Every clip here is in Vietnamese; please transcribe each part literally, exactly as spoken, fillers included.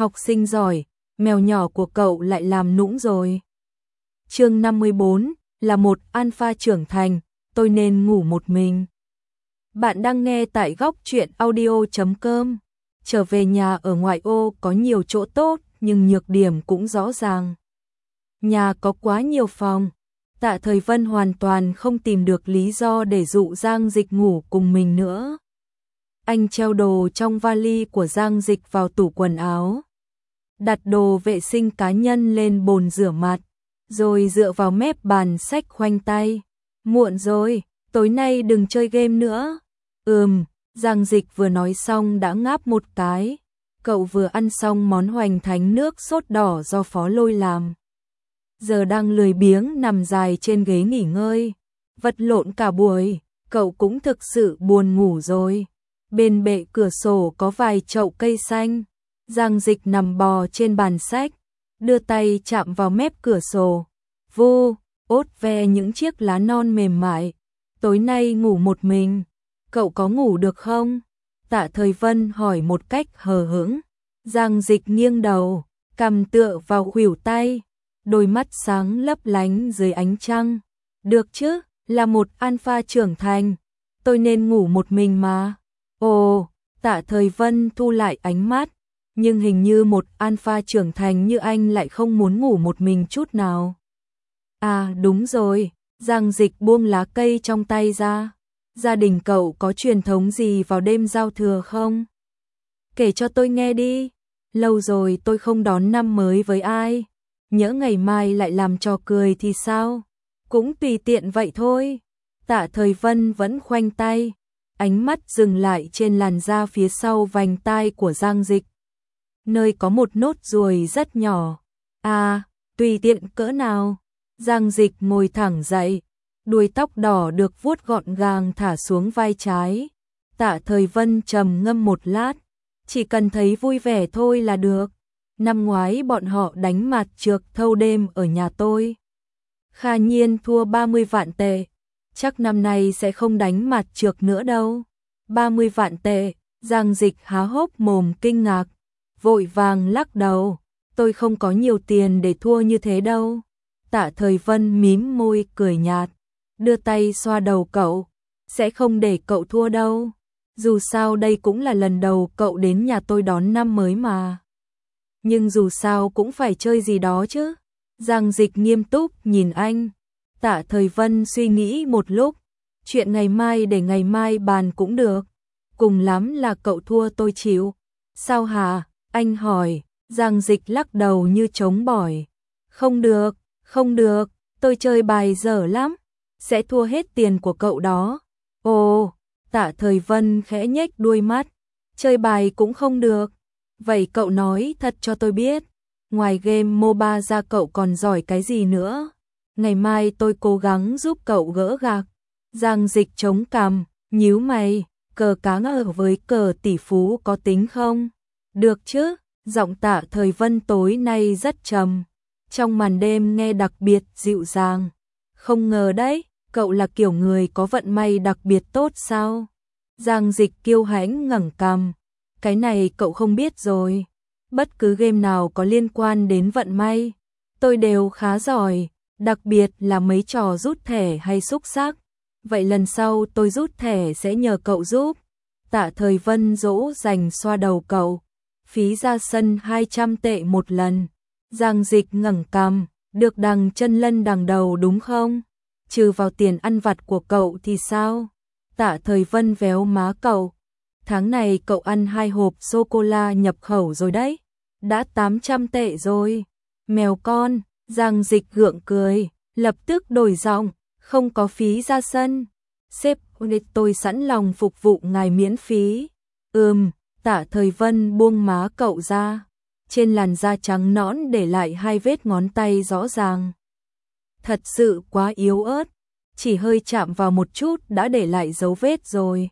học sinh giỏi, mèo nhỏ của cậu lại làm nũng rồi. Chương năm mươi bốn là một alpha trưởng thành, tôi nên ngủ một mình. Bạn đang nghe tại góc truyện audio chấm com. Trở về nhà ở ngoại ô có nhiều chỗ tốt, nhưng nhược điểm cũng rõ ràng. Nhà có quá nhiều phòng. Tạ Thời Vân hoàn toàn không tìm được lý do để dụ Giang Dịch ngủ cùng mình nữa. Anh treo đồ trong vali của Giang Dịch vào tủ quần áo, đặt đồ vệ sinh cá nhân lên bồn rửa mặt, rồi dựa vào mép bàn sách khoanh tay. Muộn rồi, tối nay đừng chơi game nữa. Ừm, Giang Dịch vừa nói xong đã ngáp một cái. Cậu vừa ăn xong món hoành thánh nước sốt đỏ do Phó Lôi làm. Giờ đang lười biếng nằm dài trên ghế nghỉ ngơi. Vật lộn cả buổi, cậu cũng thực sự buồn ngủ rồi. Bên bệ cửa sổ có vài chậu cây xanh. Giang Dịch nằm bò trên bàn sách, đưa tay chạm vào mép cửa sổ, vu, ốt ve những chiếc lá non mềm mại. Tối nay ngủ một mình, cậu có ngủ được không? Tạ Thời Vân hỏi một cách hờ hững. Giang Dịch nghiêng đầu, cằm tựa vào khuỷu tay, đôi mắt sáng lấp lánh dưới ánh trăng. Được chứ, là một alpha trưởng thành, tôi nên ngủ một mình mà. Ồ, Tạ Thời Vân thu lại ánh mắt, nhưng hình như một alpha trưởng thành như anh lại không muốn ngủ một mình chút nào. À đúng rồi, Giang Dịch buông lá cây trong tay ra. Gia đình cậu có truyền thống gì vào đêm giao thừa không? Kể cho tôi nghe đi. Lâu rồi tôi không đón năm mới với ai. Nhỡ ngày mai lại làm trò cười thì sao? Cũng tùy tiện vậy thôi. Tạ Thời Vân vẫn khoanh tay, ánh mắt dừng lại trên làn da phía sau vành tai của Giang Dịch, nơi có một nốt ruồi rất nhỏ. À, tùy tiện cỡ nào? Giang Dịch ngồi thẳng dậy, đuôi tóc đỏ được vuốt gọn gàng thả xuống vai trái. Tạ Thời Vân trầm ngâm một lát, chỉ cần thấy vui vẻ thôi là được. Năm ngoái bọn họ đánh mặt trược thâu đêm ở nhà tôi, Kha Nhiên thua ba mươi vạn tệ, chắc năm nay sẽ không đánh mặt trược nữa đâu. ba mươi vạn tệ, Giang Dịch há hốc mồm kinh ngạc, vội vàng lắc đầu, tôi không có nhiều tiền để thua như thế đâu. Tạ Thời Vân mím môi cười nhạt, đưa tay xoa đầu cậu, sẽ không để cậu thua đâu. Dù sao đây cũng là lần đầu cậu đến nhà tôi đón năm mới mà. Nhưng dù sao cũng phải chơi gì đó chứ. Giang Dịch nghiêm túc nhìn anh. Tạ Thời Vân suy nghĩ một lúc, chuyện ngày mai để ngày mai bàn cũng được. Cùng lắm là cậu thua tôi chịu. Sao hả? Anh hỏi. Giang Dịch lắc đầu như trống bỏi. Không được, không được, tôi chơi bài dở lắm, sẽ thua hết tiền của cậu đó. Ồ, Tạ Thời Vân khẽ nhếch đuôi mắt, chơi bài cũng không được. Vậy cậu nói thật cho tôi biết, ngoài game MOBA ra cậu còn giỏi cái gì nữa? Ngày mai tôi cố gắng giúp cậu gỡ gạc. Giang Dịch chống cằm, nhíu mày, cờ cá ngựa với cờ tỷ phú có tính không? Được chứ, giọng Tạ Thời Vân tối nay rất trầm, trong màn đêm nghe đặc biệt dịu dàng. Không ngờ đấy, cậu là kiểu người có vận may đặc biệt tốt sao? Giang Dịch kiêu hãnh ngẩng cằm, cái này cậu không biết rồi. Bất cứ game nào có liên quan đến vận may, tôi đều khá giỏi, đặc biệt là mấy trò rút thẻ hay xúc xắc. Vậy lần sau tôi rút thẻ sẽ nhờ cậu giúp. Tạ Thời Vân dỗ dành xoa đầu cậu, phí ra sân hai trăm tệ một lần. Giang Dịch ngẩng cằm, được đằng chân lân đằng đầu đúng không? Trừ vào tiền ăn vặt của cậu thì sao? Tạ Thời Vân véo má cậu. Tháng này cậu ăn hai hộp sô-cô-la nhập khẩu rồi đấy. Đã tám trăm tệ rồi. Mèo con, Giang Dịch gượng cười, lập tức đổi giọng, không có phí ra sân. Sếp, tôi sẵn lòng phục vụ ngài miễn phí. Ừm, Tạ Thời Vân buông má cậu ra. Trên làn da trắng nõn để lại hai vết ngón tay rõ ràng. Thật sự quá yếu ớt, chỉ hơi chạm vào một chút đã để lại dấu vết rồi.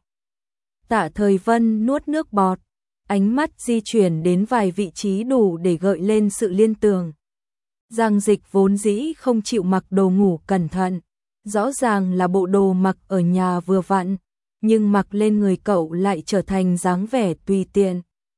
Tạ Thời Vân nuốt nước bọt, ánh mắt di chuyển đến vài vị trí đủ để gợi lên sự liên tưởng. Giang Dịch vốn dĩ không chịu mặc đồ ngủ cẩn thận, rõ ràng là bộ đồ mặc ở nhà vừa vặn, nhưng mặc lên người cậu lại trở thành dáng vẻ tùy tiện.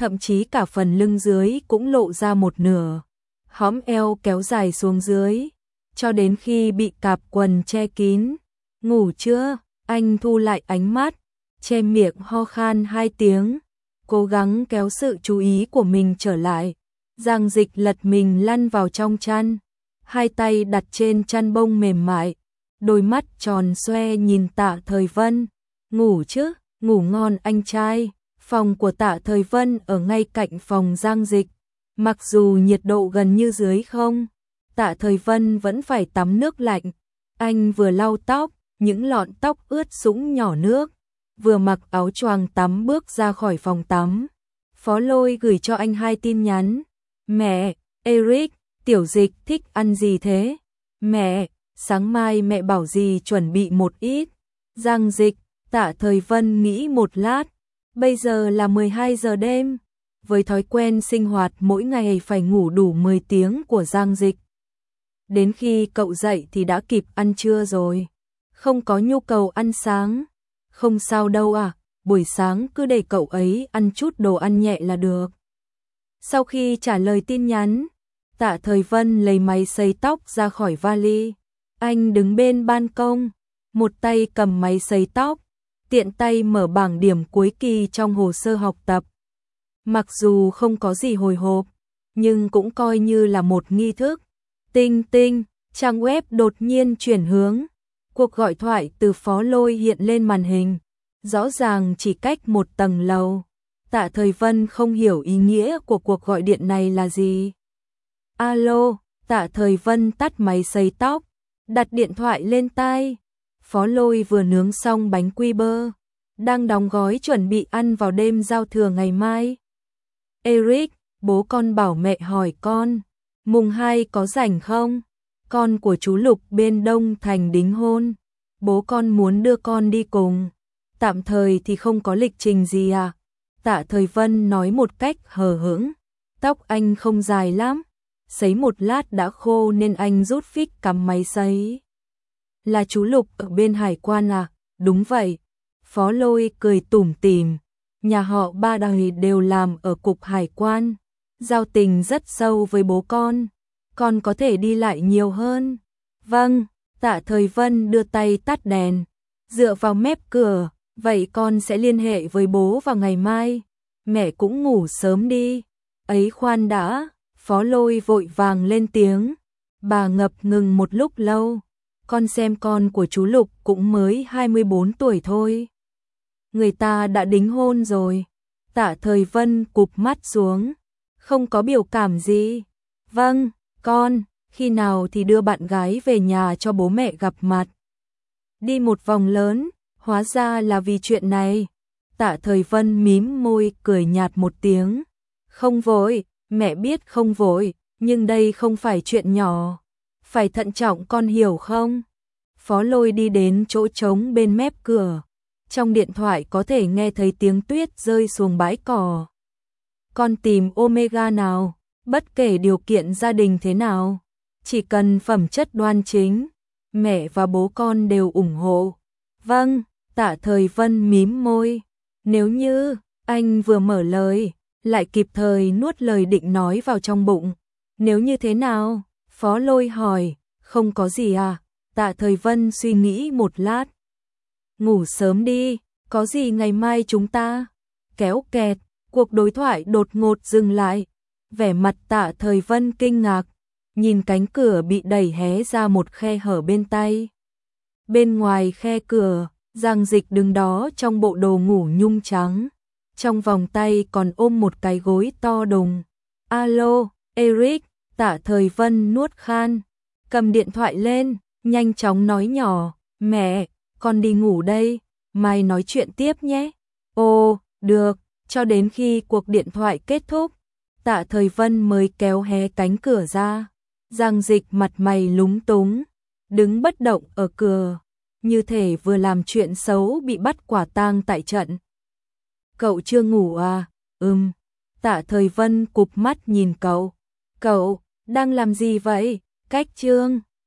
thậm chí cả phần lưng dưới cũng lộ ra một nửa. Hõm eo kéo dài xuống dưới, cho đến khi bị cạp quần che kín. Ngủ chưa? Anh thu lại ánh mắt, che miệng ho khan hai tiếng, cố gắng kéo sự chú ý của mình trở lại. Giang Dịch lật mình lăn vào trong chăn, hai tay đặt trên chăn bông mềm mại, đôi mắt tròn xoe nhìn Tạ Thời Vân. Ngủ chứ? Ngủ ngon anh trai. Phòng của Tạ Thời Vân ở ngay cạnh phòng Giang Dịch. Mặc dù nhiệt độ gần như dưới không, Tạ Thời Vân vẫn phải tắm nước lạnh. Anh vừa lau tóc, những lọn tóc ướt sũng nhỏ nước, vừa mặc áo choàng tắm bước ra khỏi phòng tắm. Phó Lôi gửi cho anh hai tin nhắn. Mẹ, Eric, Tiểu Dịch thích ăn gì thế? Mẹ, sáng mai mẹ bảo gì chuẩn bị một ít. Giang Dịch, Tạ Thời Vân nghĩ một lát. Bây giờ là mười hai giờ đêm. Với thói quen sinh hoạt mỗi ngày phải ngủ đủ mười tiếng của Giang Dịch, đến khi cậu dậy thì đã kịp ăn trưa rồi. Không có nhu cầu ăn sáng. Không sao đâu à, buổi sáng cứ để cậu ấy ăn chút đồ ăn nhẹ là được. Sau khi trả lời tin nhắn, Tạ Thời Vân lấy máy sấy tóc ra khỏi vali. Anh đứng bên ban công, một tay cầm máy sấy tóc, tiện tay mở bảng điểm cuối kỳ trong hồ sơ học tập. Mặc dù không có gì hồi hộp, nhưng cũng coi như là một nghi thức. Tinh tinh, trang web đột nhiên chuyển hướng. Cuộc gọi thoại từ Phó Lôi hiện lên màn hình, rõ ràng chỉ cách một tầng lầu. Tạ Thời Vân không hiểu ý nghĩa của cuộc gọi điện này là gì. Alo, Tạ Thời Vân tắt máy sấy tóc, đặt điện thoại lên tai. Phó Lôi vừa nướng xong bánh quy bơ, đang đóng gói chuẩn bị ăn vào đêm giao thừa ngày mai. Eric, bố con bảo mẹ hỏi con, mùng hai có rảnh không? Con của chú Lục bên Đông Thành đính hôn, bố con muốn đưa con đi cùng. Tạm thời thì không có lịch trình gì à? Tạ Thời Vân nói một cách hờ hững. Tóc anh không dài lắm, sấy một lát đã khô nên anh rút phích cắm máy sấy. Là chú Lục ở bên hải quan à? Đúng vậy. Phó Lôi cười tủm tỉm. Nhà họ ba đời đều làm ở cục hải quan, giao tình rất sâu với bố con. Con có thể đi lại nhiều hơn. Vâng, Tạ Thời Vân đưa tay tắt đèn, dựa vào mép cửa. Vậy con sẽ liên hệ với bố vào ngày mai. Mẹ cũng ngủ sớm đi. Ấy khoan đã, Phó Lôi vội vàng lên tiếng. Bà ngập ngừng một lúc lâu. Con xem con của chú Lục cũng mới hai mươi bốn tuổi thôi. Người ta đã đính hôn rồi. Tạ Thời Vân cụp mắt xuống, không có biểu cảm gì. Vâng, con, khi nào thì đưa bạn gái về nhà cho bố mẹ gặp mặt. Đi một vòng lớn, hóa ra là vì chuyện này. Tạ Thời Vân mím môi cười nhạt một tiếng. Không vội, mẹ biết không vội, nhưng đây không phải chuyện nhỏ. Phải thận trọng con hiểu không? Phó Lôi đi đến chỗ trống bên mép cửa. Trong điện thoại có thể nghe thấy tiếng tuyết rơi xuống bãi cỏ. Con tìm Omega nào, bất kể điều kiện gia đình thế nào, chỉ cần phẩm chất đoan chính, mẹ và bố con đều ủng hộ. Vâng, Tạ Thời Vân mím môi. Nếu như, anh vừa mở lời, lại kịp thời nuốt lời định nói vào trong bụng. Nếu như thế nào? Phó Lôi hỏi. Không có gì à? Tạ Thời Vân suy nghĩ một lát. Ngủ sớm đi, có gì ngày mai chúng ta. Kéo kẹt, cuộc đối thoại đột ngột dừng lại. Vẻ mặt Tạ Thời Vân kinh ngạc, nhìn cánh cửa bị đẩy hé ra một khe hở bên tay. Bên ngoài khe cửa, Giang Dịch đứng đó trong bộ đồ ngủ nhung trắng, trong vòng tay còn ôm một cái gối to đùng. Alo, Eric, Tạ Thời Vân nuốt khan, cầm điện thoại lên, nhanh chóng nói nhỏ, mẹ, con đi ngủ đây, mai nói chuyện tiếp nhé. Ồ, được, cho đến khi cuộc điện thoại kết thúc, Tạ Thời Vân mới kéo hé cánh cửa ra. Giang Dịch mặt mày lúng túng, đứng bất động ở cửa, như thể vừa làm chuyện xấu bị bắt quả tang tại trận. Cậu chưa ngủ à? Ừm. Tạ Thời Vân cụp mắt nhìn cậu. Cậu đang làm gì vậy? Cách chương